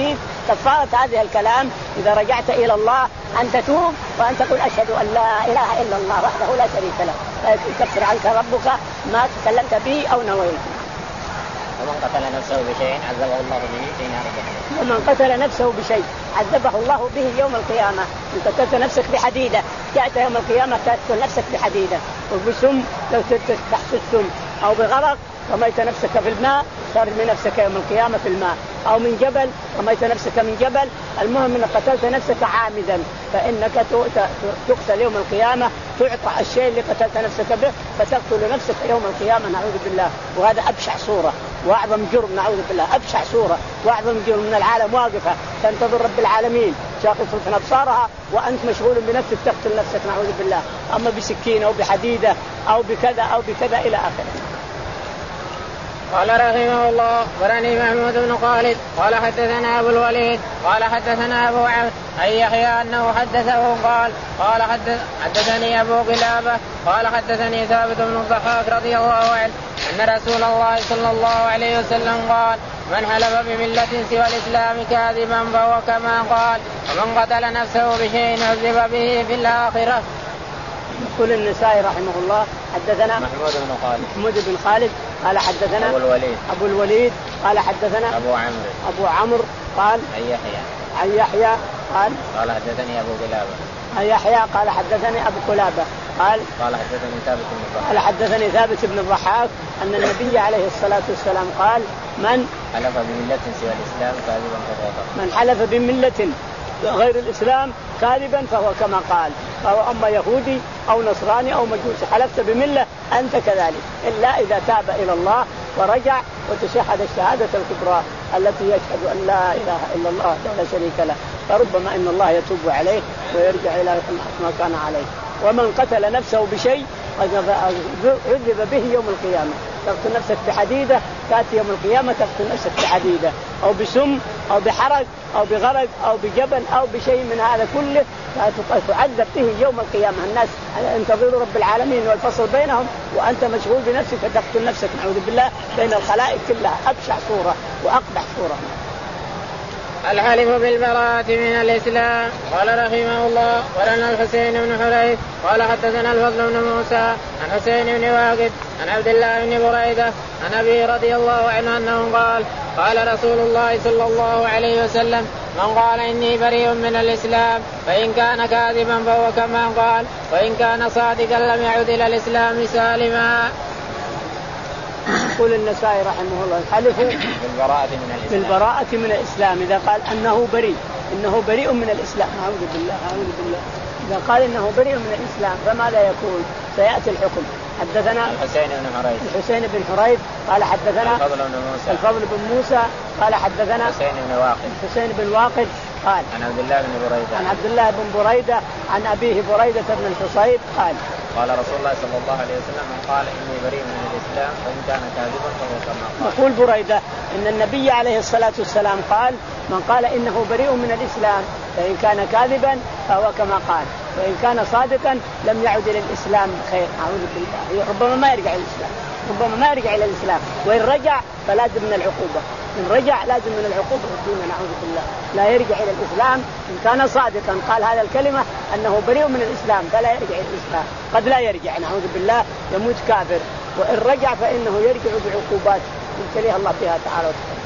كفارة هذه الكلام إذا رجعت إلى الله أن تتوب وأن تقول أشهد أن لا إله إلا الله وحده لا شريك له، فيكفر عنك ربك ما تكلمت به أو نويت. ومن قتل نفسه بشيء عذبه الله به في نار جهنم. ومن قتل نفسه بشيء عذبه الله به يوم القيامة. إن قتلت نفسك بحديدة جاءت يوم القيامة تقتل نفسك بحديدة، وبسم لو تحت السم، أو بغرق رميت نفسك في الماء ترمي نفسك يوم القيامة في الماء، أو من جبل رميت نفسك من جبل. المهم أنك قتلت نفسك عامدا فإنك تقتل يوم القيامة، تعطى الشيء اللي قتلت نفسك به فتقتل نفسك يوم القيامة نعوذ بالله. وهذا أبشع صورة وأعظم جرم نعوذ بالله، أبشع صورة وأعظم جرم من العالم واقفة تنتظر رب العالمين شاخصة أبصارها وأنت مشغول بنفسك تقتل نفسك نعوذ بالله، أما بسكين أو بحديدة أو بكذا أو بكذا إلى آخره. قال رحمه الله أخبرني محمود بن خالد قال حدثنا أبو الوليد قال حدثنا أبو عمرو أن يحيى أنه حدثه قال قال حدثني أبو قلابة قال حدثني ثابت بن الضحاك رضي الله عنه أن رسول الله صلى الله عليه وسلم قال من حلف بملة سوى الإسلام كاذبا فهو كما قال ومن قتل نفسه بشيء عذب به في الآخرة. يقول النسائي رحمه الله حدثنا محمود بن خالد محمود بن خالد قال حدثنا أبو الوليد أبو الوليد قال حدثنا أبو عمرو أبو عمرو قال عن يحيى عن يحيى قال قال حدثني أبو قلابة عن يحيى قال حدثني أبو قلابة قال قال حدثني ثابت بن الضحاك قال حدثني ثابت بن الضحاك أن النبي عليه الصلاة والسلام قال من حلف بملة سوى الإسلام كاذبا فهو من حلف بملة غير الإسلام كاذبا فهو كما قال، فهو أما يهودي أو نصراني أو مجوسي حلفت بملة أنت كذلك، إلا إذا تاب إلى الله ورجع وتشهد الشهادة الكبرى التي يشهد أن لا إله إلا الله لا شريك له، فربما إن الله يتوب عليه ويرجع إلى ما كان عليه. ومن قتل نفسه بشيء عذب به يوم القيامة. تقتل نفسك بحديدة تأتي يوم القيامة تقتل نفسك بحديدة أو بسم أو بحرق أو بغرق أو بجبل أو بشيء من هذا كله تعذب به يوم القيامة. الناس ينتظروا رب العالمين والفصل بينهم وأنت مشغول بنفسك فتقتل نفسك نعوذ بالله بين الخلائق كلها. أبشع صورة وأقبح صورة. الحلف بالبراءة من الإسلام. قال رحمه الله ولنا الحسين بن حريث قال حدثنا الفضل بن موسى عن حسين بن واقد عن عبد الله بن بريدة عن أبي رضي الله عنه أنه قال قال رسول الله صلى الله عليه وسلم من قال إني بريء من الإسلام فإن كان كاذبا فهو كما قال وإن كان صادقا لم يعد إلى الإسلام سالما. يقول النسائي رحمه الله الحلف بالبراءة من الإسلام. بالبراءة من الإسلام إذا قال أنه بريء إنه بريء من الإسلام أعوذ بالله أعوذ بالله إذا قال إنه بريء من الإسلام فماذا يكون؟ سيأتي الحكم. حدثنا الحسين بن حريث الحسين بن حريث قال حدثنا الفضل بن موسى الفضل بن موسى قال حدثنا الحسين بن واقد الحسين بن واقد قال عن عبد الله بن بريدة عن عبد الله بن بريدة عن أبيه بريدة بن الحصيب قال قال رسول الله صلى الله عليه وسلم من قال إني بريء من الإسلام وإن كان كاذبا فهو كما قال. يقول بريدة إن النبي عليه الصلاة والسلام قال من قال إنه بريء من الإسلام فإن كان كاذبا فهو كما قال وإن كان صادقا لم يعد إلى الإسلام خير. أعوذ بالله ربما ما يرجع إلى الإسلام ربما ما يرجع إلى الإسلام وإن رجع فلازم من العقوبة إن رجع لازم من العقوبة والدين نعوذ بالله لا يرجع إلى الإسلام. إن كان صادقا قال هذا الكلمة أنه بريء من الإسلام فلا يرجع إلى الإسلام قد لا يرجع نعوذ بالله يموت كافر وإن رجع فإنه يرجع بعقوبات يبتليها الله بها تعالى وتعالى.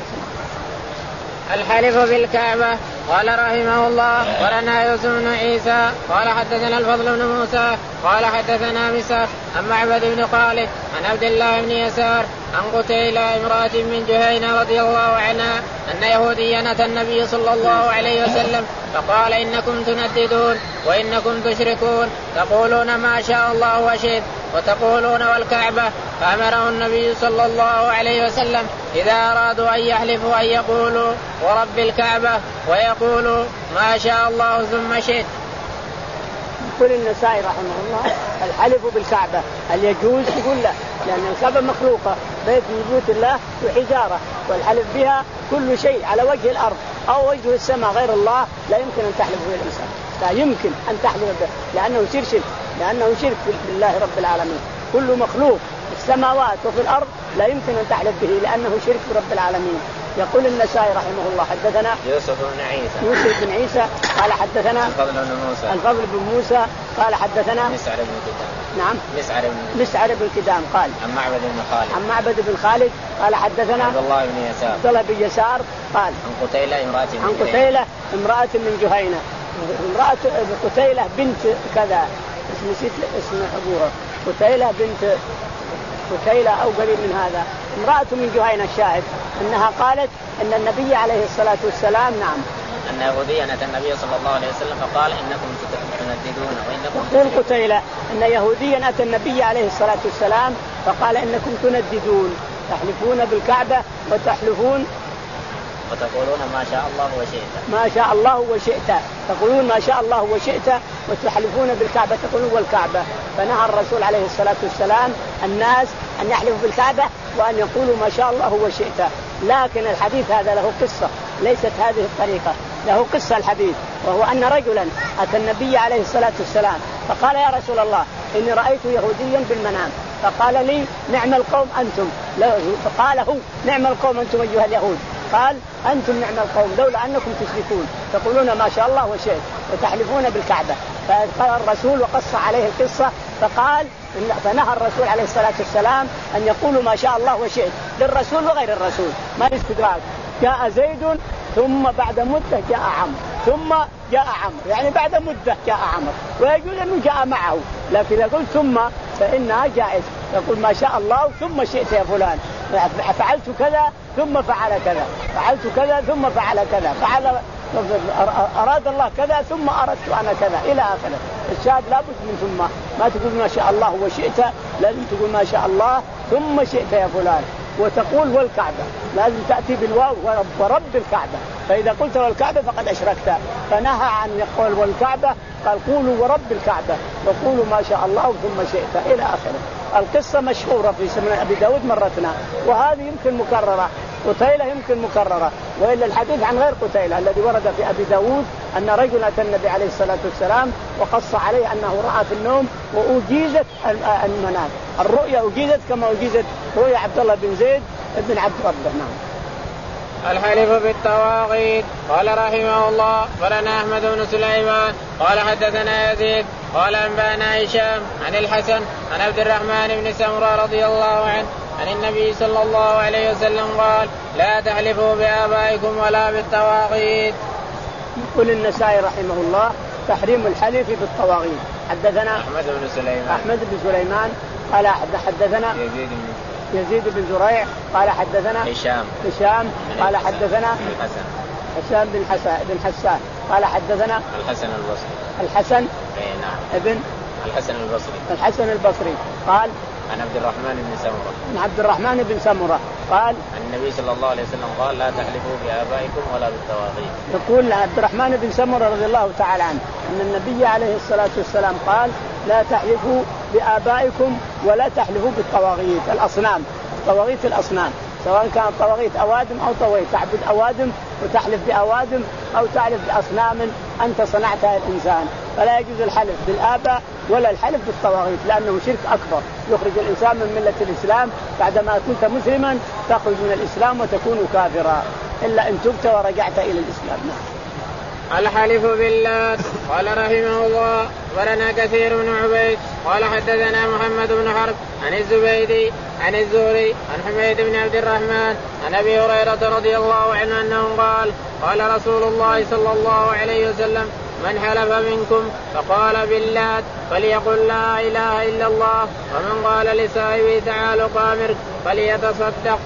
الحلف بالكعبة. قال رحمه الله ولنا يوسف بن عيسى قال حدثنا الفضل بن موسى قال حدثنا مسعر عن معبد بن خالد عن عبد الله بن يسار عن قتيلة امرأة من جهينة رضي الله عنها أن يهوديا أتى النبي صلى الله عليه وسلم فقال إنكم تنددون وإنكم تشركون تقولون ما شاء الله وشئت وتقولون والكعبة فأمره النبي صلى الله عليه وسلم إذا أرادوا أن يحلفوا أن يقولوا ورب الكعبة ويقولوا ما شاء الله ثم شئت. يقول النسائي رحمه الله الحلف بالكعبة هل يجوز؟ يقول لا لأن الكعبة مخلوقة بيت من بيوت الله وحجارة والحلف بها كل شيء على وجه الأرض أو وجه السماء غير الله لا يمكن أن تحلف به الإنسان لا يمكن أن تحلف به لأنه شرك لأنه شرك بالله رب العالمين. كل مخلوق في السماوات وفي الأرض لا يمكن أن تحلف به لأنه شرك برب العالمين يقول النسائي رحمه الله حدثنا يوسف بن عيسى يوسف بن عيسى قال حدثنا الفضل بن موسى الفضل بن موسى قال حدثنا مسعر بن كدام نعم مسعر بن مسعر بن كدام قال عن معبد بن خالد عن معبد بن خالد قال حدثنا عبد الله بن يسار عبد الله بن يسار قال عن قتيلة امرأة عن قتيلة امرأة من جهينة امرأة قتيلة بنت كذا نسيت اسم أبوها قتيلة بنت قتيلة أو قريب من هذا امرأة من جهينة الشاهد أنها قالت أن النبي عليه الصلاة والسلام نعم أن يهوديا أتى النبي صلى الله عليه وسلم فقال إنكم تنددون وإنكم تقول قتيلة أن يهوديا أتى النبي عليه الصلاة والسلام فقال إنكم تنددون تحلفون بالكعبة وتحلفون وتقولون ما شاء الله وشئت ما شاء الله وشئت تقولون ما شاء الله وشئت وتحلفون بالكعبة تقولون والكعبة. فنهى الرسول عليه الصلاة والسلام الناس أن يحلفوا بالكعبة وأن يقولوا ما شاء الله وشئت. لكن الحديث هذا له قصة ليست هذه الطريقة له قصة الحديث وهو أن رجلا أتى النبي عليه الصلاة والسلام فقال يا رسول الله إني رأيت يهوديا بالمنام فقال لي نعم القوم أنتم فقال هو نعم القوم أنتم أيها اليهود قال أنتم نعم القوم لولا أنكم تشركون تقولون ما شاء الله وشئت وتحلفون بالكعبة. فقال الرسول وقص عليه القصة فقال فنهى الرسول عليه الصلاة والسلام أن يقولوا ما شاء الله وشئت للرسول وغير الرسول ما استدراك. جاء زيد ثم بعد مدة جاء عمرو ثم جاء عمرو يعني بعد مدة جاء عمرو ويجوز أنه جاء معه لكن يقول ثم فإنها جائز يقول ما شاء الله ثم شئت يا فلان فعلت كذا ثم فعل كذا فعلت كذا ثم فعل كذا فعل أراد الله كذا ثم أردت أنا كذا إلى آخره. الشاهد لابد من ثم ما تقول ما شاء الله وشئت لازم تقول ما شاء الله ثم شئت يا فلان وتقول والكعبة لازم تأتي بالواو ورب, ورب الكعبة فإذا قلت والكعبة فقد أشركت. فنهى عن يقول والكعبة قال قولوا ورب الكعبة وقولوا ما شاء الله ثم شئت إلى آخره. القصة مشهورة في سنن أبي داود مرتنا وهذه يمكن مكررة قتيلة يمكن مكررة وإلا الحديث عن غير قتيلة الذي ورد في أبي داود أن رجل أتى النبي عليه الصلاة والسلام وقص عليه أنه رأى في النوم وأجيزت المنام الرؤيا أجيزت كما أجيزت رؤيا عبد الله بن زيد بن عبد ربه. نعم. الحلف بالطواغيت. قال رحمه الله قالنا أحمد بن سليمان قال حدثنا يزيد قال أنبأنا هشام عن الحسن عن عبد الرحمن بن سمرة رضي الله عنه عن النبي صلى الله عليه وسلم قال لا تحلفوا بآبائكم ولا بالطواغيت. يقول النسائي رحمه الله تحريم الحلف بالطواغيت. حدثنا أحمد بن سليمان أحمد بن سليمان قال حدثنا يزيد بن يزيد بن زريع قال حدثنا هشام هشام قال حدثنا الحسن هشام بن حسان بن حسان قال حدثنا الحسن البصري الحسن اي نعم ابن الحسن البصري الحسن البصري قال عن عبد الرحمن بن سمرة عن عبد الرحمن بن سمرة قال عن النبي صلى الله عليه وسلم قال لا تحلفوا بآبائكم ولا بالطواغيت. يقول عبد الرحمن بن سمرة رضي الله تعالى عنه أن النبي عليه الصلاة والسلام قال لا تحلفوا بآبائكم ولا تحلفوا بالطواغيت الأصنام طواغيت الأصنام سواء كانت طواغيت أوادم أو طواغيت تعبد أوادم وتحلف بأوادم أو تحلف بأصنام أنت صنعتها الإنسان. فلا يجوز الحلف بالآباء ولا الحلف بالطواغيت لأنه شرك أكبر يخرج الإنسان من ملة الإسلام بعدما كنت مسلما تخرج من الإسلام وتكون كافرا إلا إن تبت ورجعت إلى الإسلام. الحلف بالله. قال رحمه الله ورنا كثير بن عبيد قال حدثنا محمد بن حرب عن الزبيدي عن الزهري عن حميد بن عبد الرحمن عن أبي هريرة رضي الله عنه أنه قال قال رسول الله صلى الله عليه وسلم من حلف منكم فقال باللات فليقل لا إله إلا الله ومن قال لصاحبه تعالوا قامر فليتصدق.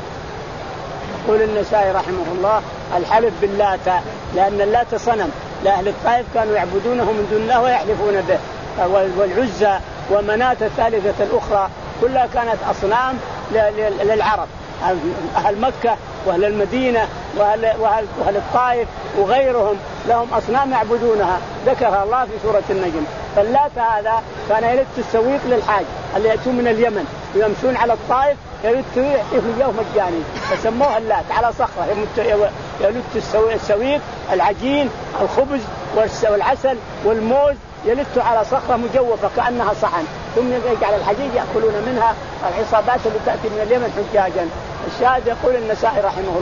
يقول النسائي رحمه الله الحلف باللات لأن اللات صنم لأهل الطائف كانوا يعبدونه من دون الله ويحلفون به والعزى ومناة الثالثة الأخرى كلها كانت أصنام للعرب أهل مكة وأهل المدينة وأهل, وأهل, وأهل الطائف وغيرهم لهم أصنام يعبدونها ذكرها الله في سورة النجم. فاللات هذا كان يلت السويق للحاج اللي يأتون من اليمن ويمشون على الطائف يلت يوم مجاني فسموها اللات على صخرة يلت السويق العجين الخبز والعسل والموز يلت على صخرة مجوفة كأنها صحن ثم يجعل الحجيج يأكلون منها العصابات اللي تأتي من اليمن حجاجا. الشاهد يقول النسائي رحمه الله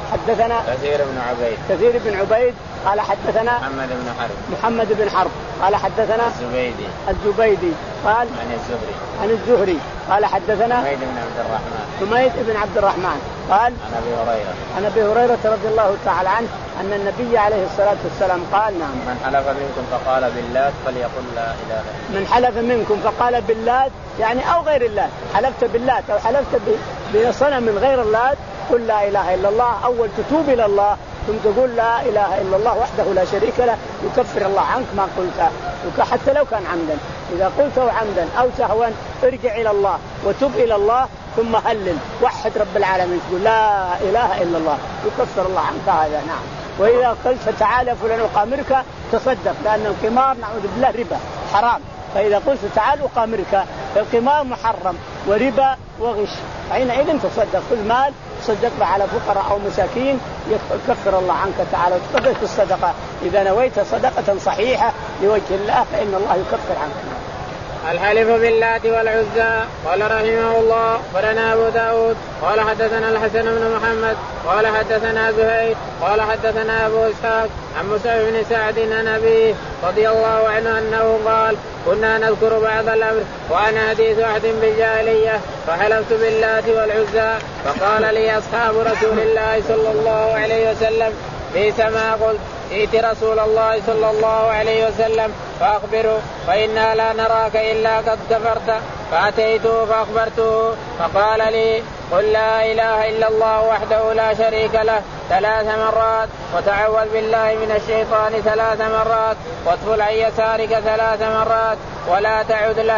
حدثنا كثير بن عبيد كثير بن عبيد قال حدثنا محمد بن حرب محمد بن حرب قال حدثنا الزبيدي الزبيدي قال عن الزهري عن الزهري قال حدثنا حميد بن عبد الرحمن حميد بن عبد الرحمن قال عن ابي هريره عن ابي هريره رضي الله تعالى عنه ان النبي عليه الصلاه والسلام قال نعم من حلف منكم فقال باللات فليقل لا اله الا الله. من حلف منكم فقال باللات يعني او غير الله، حلفت باللات او حلفت بصنم من غير اللات قل لا اله الا الله. اول تتوب الى الله ثم تقول لا اله الا الله وحده لا شريك له يكفر الله عنك ما قلته حتى لو كان عمدا. اذا قلته عمدا او سهوا ارجع الى الله وتب الى الله ثم هلل وحد رب العالمين تقول لا اله الا الله يكفر الله عنك هذا. نعم. واذا قلت تعالى فلان اقامرك تصدق، لان القمار نعوذ بالله ربا حرام. فاذا قلت تعال اقامرك القمار محرم وربا وغش، حينئذ تصدق في المال تصدق على فقراء او مساكين يكفر الله عنك تعالى وتقبل في الصدقه. اذا نويت صدقه صحيحه لوجه الله فان الله يكفر عنك. الحلف باللات والعزى. قال رحمه الله قالنا أبو داود قال حدثنا الحسن بن محمد قال حدثنا زهير قال حدثنا أبو إسحاق عن موسى بن سعد عن أبيه رضي الله عنه أنه قال كنا نذكر بعض الأمر وأنا حديث عهد بالجاهلية فحلفت باللات والعزى فقال لي أصحاب رسول الله صلى الله عليه وسلم بئس ما قلت ائت رسول الله صلى الله عليه وسلم فأخبره فإنا لا نراك إلا قد كفرت. فأتيته فأخبرته فقال لي قل لا إله إلا الله وحده لا شريك له ثلاث مرات وتعوذ بالله من الشيطان ثلاث مرات واطفل عن يسارك ثلاث مرات ولا تعد له.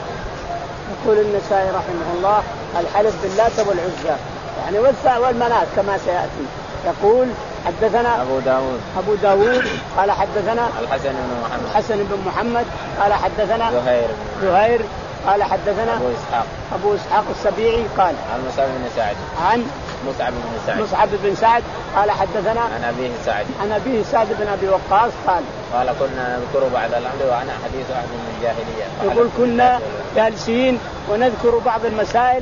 يقول النسائي رحمه الله الحلف باللات والعزى يعني والمنات كما سيأتي. يقول حدثنا أبو داود أبو داود قال حدثنا الحسن بن محمد الحسن بن محمد قال حدثنا زهير زهير قال حدثنا أبو إسحاق أبو إسحاق السبيعي قال عن مصعب بن سعد عن مصعب بن سعد مصعب بن سعد قال حدثنا عن أبيه سعد عن أبيه سعد بن أبي وقاص قال قال كنا نذكر بعض الأمر وأنا حديث عهد من الجاهلية. يقول كنا جالسين ونذكر بعض المسائل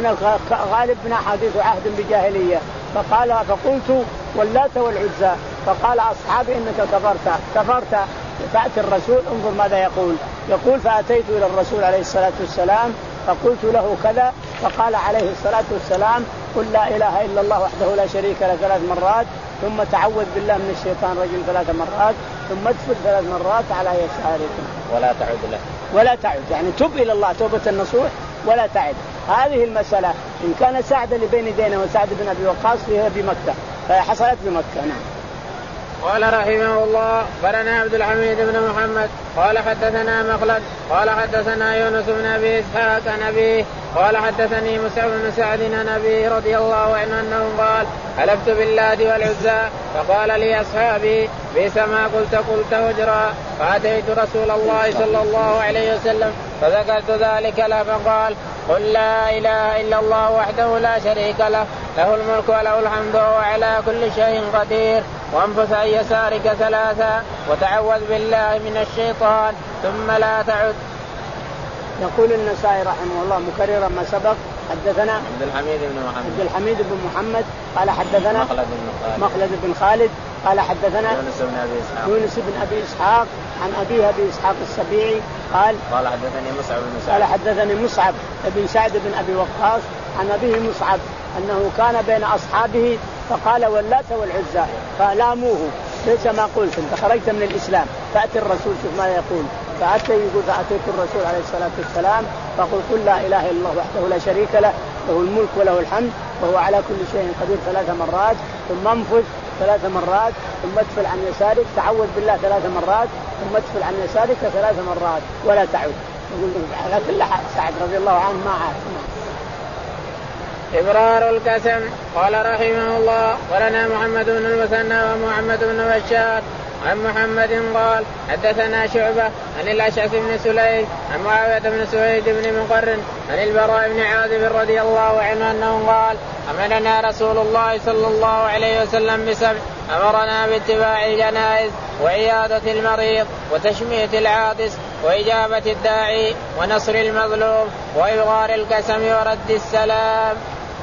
وغالبنا حديث عهد بجاهلية فقال فقلت واللات والعزى فقال أصحابي إنك كفرت كفرت فأتي الرسول انظر ماذا يقول. يقول فأتيت إلى الرسول عليه الصلاة والسلام فقلت له كذا فقال عليه الصلاة والسلام قل لا إله إلا الله وحده لا شريك له ثلاث مرات ثم تعوذ بالله من الشيطان الرجيم ثلاث مرات ثم ادفل ثلاث مرات على يسارك ولا تعد له ولا تعد يعني تب إلى الله توبة النصوح ولا تعد. هذه المسألة إن كان سعد اللي بين يدينا وسعد بن أبي وقاص فيها بمكة فحصلت بمكة. نعم. قال رحمه الله قالنا عبد الحميد بن محمد قال حدثنا مخلد قال حدثنا يونس بن أبي إسحاق عن أبيه قال حدثني مصعب بن سعد عن أبيه رضي الله عنه أنه قال حلفت باللات والعزى فقال لي أصحابي بئس ما قلت قلت هجرا. فأتيت رسول الله صلى الله عليه وسلم فذكرت ذلك له فقال قل لا إله إلا الله وحده لا شريك له له الملك وله الحمد وهو على كل شيء قدير وانفث عن يسارك ثلاثا وتعوذ بالله من الشيطان ثم لا تعد. يقول النسائي رحمه الله مكررا ما سبق حدثنا عبد الحميد بن محمد عبد الحميد بن محمد قال حدثنا مخلد بن خالد مخلد بن خالد قال حدثنا يونس بن أبي إسحاق يونس بن أبي إسحاق عن أبيه أبي إسحاق السبيعي قال قال حدثني مصعب بن سعد قال حدثني مصعب بن سعد بن أبي وقاص عن أبيه مصعب أنه كان بين أصحابه فقال واللات والعزى فلاموه ليس ما قلت انت خرجت من الإسلام. فأتي الرسول شوف ما يقول فأتي يقول فأتيت الرسول عليه الصلاة والسلام فقل قل لا إله إلا الله وحده لا شريك له له الملك وله الحمد وهو على كل شيء قدير ثلاث مرات ثم انفذ ثلاث مرات ثم ادفل عن يسارك تعوذ بالله ثلاث مرات ثم ادفل عن يسارك ثلاث مرات ولا تعود. يقول على كل حال سعد رضي الله عنه ما عاد. إبرار القسم. قال رحمه الله ولنا محمد بن المثنى ومحمد بن بشار عن محمد قال حدثنا شعبة عن الأشعث بن سليم عن معاوية بن سويد بن مقرن عن البراء بن عازب رضي الله عنه أنه قال أمرنا رسول الله صلى الله عليه وسلم بسبع أمرنا باتباع الجنائز وعيادة المريض وتشميت العاطس وإجابة الداعي ونصر المظلوم وإبغار القسم ورد السلام.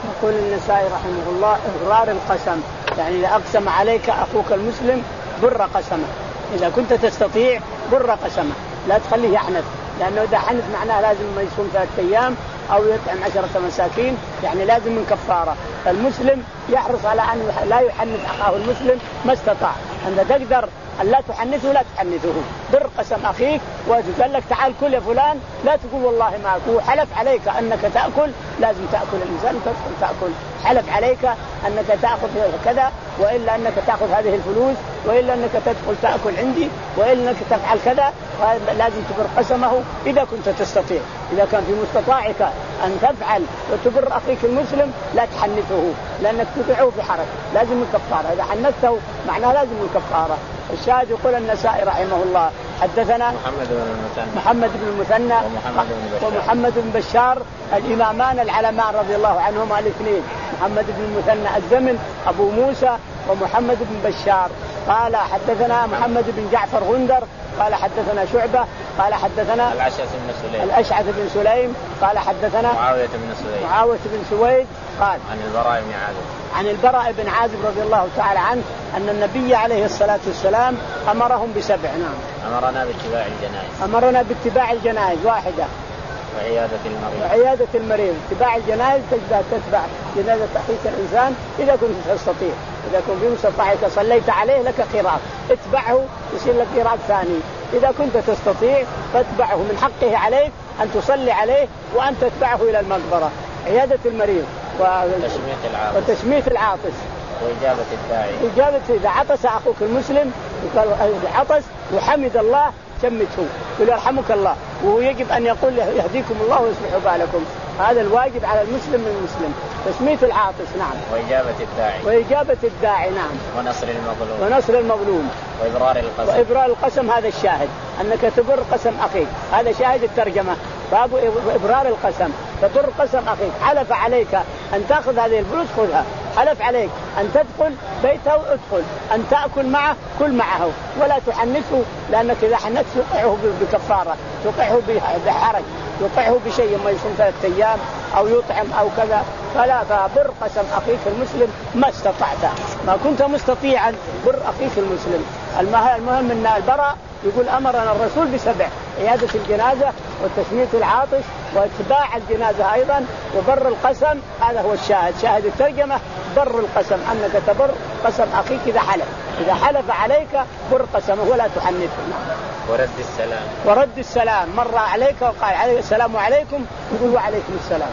يقول النسائي رحمه الله إبرار القسم، يعني إذا أقسم عليك أخوك المسلم بر قسمه، إذا كنت تستطيع بر قسمه، لا تخليه يحنث، لأنه إذا حنث معناه لازم ما يصوم ثلاثة أيام أو يطعم عشرة مساكين، يعني لازم من كفارة. فالمسلم يحرص على أن لا يحنث أخاه المسلم ما استطاع. أنت تقدر أن لا تحنثه لا تحنثه، بر قسم أخيك وقال لك تعال كل يا فلان، لا تقول والله ما أكل، حلف عليك أنك تأكل، لازم تأكل الإنسان تدخل تأكل، حلف عليك أنك تأخذ كذا، وإلا أنك تأخذ هذه الفلوس، وإلا أنك تدخل تأكل عندي، وإلا أنك تفعل كذا، لازم تبر قسمه إذا كنت تستطيع. إذا كان في مستطاعك أن تفعل وتبر أخيك المسلم لا تحنثه، لأنك تطيعه في حرج، لازم من كفارة. إذا حنثته معناه لازم من كفارة. الشاهد يقول النسائي رحمه الله حدثنا محمد بن المثنى محمد بن المثنى ومحمد بن بشار, ومحمد بن بشار الإمامان العلمان رضي الله عنهما الاثنين، محمد بن المثنى الزمن أبو موسى، ومحمد بن بشار. قال حدثنا محمد بن جعفر غندر قال حدثنا شعبة قال حدثنا الأشعث بن سليم الأشعث بن سليم قال حدثنا معاوية بن سويد معاوية بن سويد قال عن البراء بن عازب عن البراء بن عازب رضي الله تعالى عنه أن النبي عليه الصلاة والسلام أمرهم بسبع. نعم. أمرنا باتباع الجنائز أمرنا باتباع الجنائز واحدة، وعيادة المريض وعيادة المريض. اتباع الجنائز تجد تتبع جنازة أخيك الإنسان إذا كنت تستطيع، إذا كنت في مستطاعك صليت عليه لك قيراط، اتبعه يصير لك قيراط ثاني. إذا كنت تستطيع فاتبعه، من حقه عليك أن تصلي عليه وأن تتبعه إلى المقبرة. عيادة المريض وتشميت العاطس وتشميت العاطس وإجابة الداعي. إجابة إذا عطس أخوك المسلم وقال عطس وحمد الله شمته يقول يرحمك الله، وهو يجب أن يقول يهديكم الله ويصلح بالكم. هذا الواجب على المسلم من المسلم، تشميت العاطس. نعم. وإجابة الداعي وإجابة الداعي. نعم. ونصر المظلوم ونصر المظلوم وإبرار القسم وإبرار القسم. هذا الشاهد أنك تبر قسم أخيك، هذا شاهد الترجمة باب إبرار القسم. تبر قسم أخيك، حلف عليك أن تأخذ هذه الفلوس خذها، حلف عليك أن تدخل بيته ادخل، أن تأكل معه كل معه، ولا تحنثه، لأنك إذا حنثت توقعه بكفارة، توقعه بحرج، توقعه بشيء ما يصوم ثلاثة أيام أو يطعم أو كذا. فلا فبر قسم أخيك المسلم ما استطعت، ما كنت مستطيعا بر أخيك المسلم. المهم أن البراء يقول أمرنا الرسول بسبع: عيادة الجنازة وتشميت العاطس واتباع الجنازة أيضا وبر القسم. هذا هو الشاهد، شاهد الترجمة بر القسم، أنك تبر قسم أخيك إذا حلف، إذا حلف عليك بر قسمه ولا تحنثه. ورد السلام ورد السلام، مر عليك وقال عليه السلام عليكم يقول وعليكم السلام.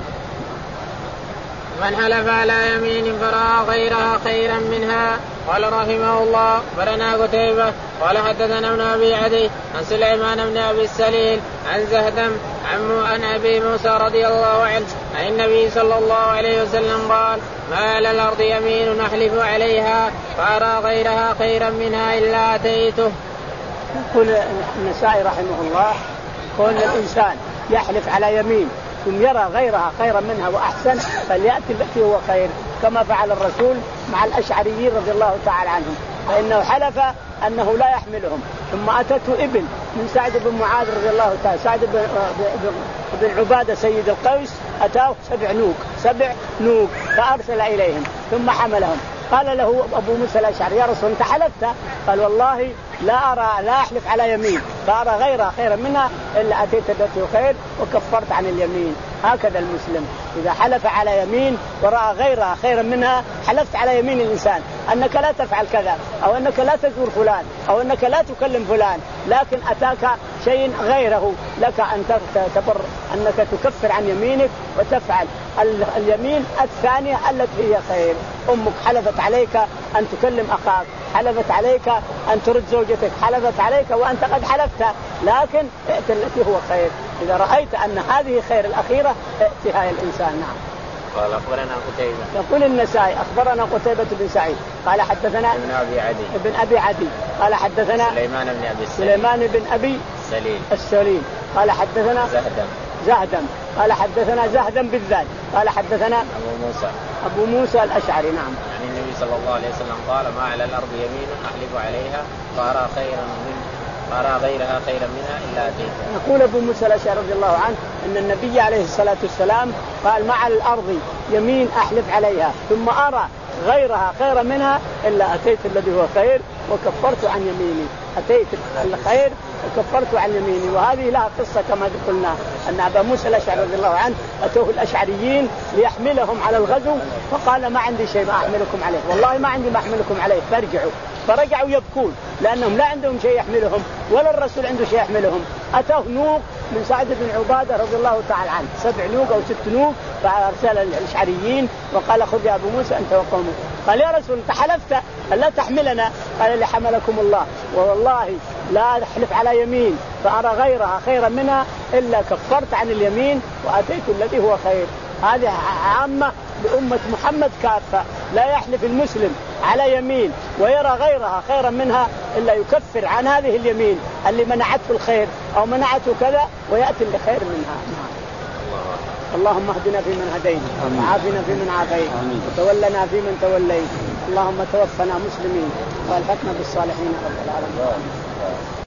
من حلف على يمين فرأى غيرها خيرا منها. قال رحمه الله برنا قتيبة قال حدثنا ابن أبي عدي عن سليمان بن أبي السليل عن زهدم عن أبي موسى رضي الله عنه عن النبي صلى الله عليه وسلم قال: ما على الأرض يمين نحلف عليها فأرى غيرها خيرا منها إلا أتيته. يقول النسائي رحمه الله: كون الإنسان يحلف على يمين ثم يرى غيرها خيرا منها وأحسن فليأتي التي هو خير، كما فعل الرسول مع الأشعريين رضي الله تعالى عنهم، فإنه حلف أنه لا يحملهم، ثم أتته ابن من سعد بن معاذ رضي الله تعالى، سعد بن عبادة سيد القوس، أتاه سبع نوق سبع نوق فأرسل إليهم ثم حملهم. قال له أبو موسى الأشعري: يا رسول أنت حلفت؟ قال: والله لا أرى لا أحلف على يمين فأرى غيرها خيرا منها إلا أتيت التي خير وكفرت عن اليمين. هكذا المسلم إذا حلف على يمين ورأى غيرها خيرا منها، حلفت على يمين الإنسان أنك لا تفعل كذا أو أنك لا تزور فلان أو أنك لا تكلم فلان، لكن أتاك شيء غيره، لك أن تبر أنك تكفر عن يمينك وتفعل اليمين الثانية التي هي خير. أمك حلفت عليك أن تكلم أخاك، حلفت عليك أن ترد زوجتك، حلفت عليك وأنت قد حلفت، لكن ائت التي هو خير. إذا رأيت أن هذه خير الأخيرة ائتها يا الإنسان. نعم. قال أخبرنا قتيبة. يقول النسائي: أخبرنا قتيبة بن سعيد قال حدثنا ابن أبي عدي ابن أبي عدي قال حدثنا سليمان بن أبي سليمان بن أبي السليل السليل قال حدثنا زهدم زهدم قال حدثنا زهدم بالذات قال حدثنا أبو موسى أبو موسى الأشعري. نعم. يعني النبي صلى الله عليه وسلم قال: ما على الأرض يمين أحلف عليها فأرى خيرا من أرى غيرها خيرا منها إلا أتيت. يقول أبو موسى الأشعري رضي الله عنه أن النبي عليه الصلاة والسلام قال ما على الأرض يمين أحلف عليها ثم أرى غيرها خيرا منها إلا أتيت الذي هو خير وكفرت عن يميني. أتيت الخير وكفرت عن يميني. وهذه لها قصة كما قلنا أن أبا موسى الأشعري رضي الله عنه أتوه الأشعريين ليحملهم على الغزو فقال ما عندي شيء ما أحملكم عليه، والله ما عندي ما أحملكم عليه فارجعوا. فرجعوا يبكون لأنهم لا عندهم شيء يحملهم ولا الرسول عنده شيء يحملهم. أتاه نوق من سعد بن عبادة رضي الله تعالى عنه، سبع نوق أو ست نوق، فأرسل الأشعريين وقال خذ يا أبو موسى أنت وقومك. قال يا رسول أنت حلفت ألا تحملنا؟ قال اللي حملكم الله، والله لا أحلف على يمين فأرى غيرها خيرا منها إلا كفرت عن اليمين وأتيت الذي هو خير. هذه عامة لأمة محمد كافة، لا يحلف المسلم على يمين ويرى غيرها خيرا منها إلا يكفر عن هذه اليمين اللي منعته الخير أو منعته كذا ويأتي بخير منها. اللهم اهدنا فيمن هديت وعافنا فيمن عافيت وتولنا فيمن توليت. اللهم توفنا مسلمين والحقنا بالصالحين رب العالمين.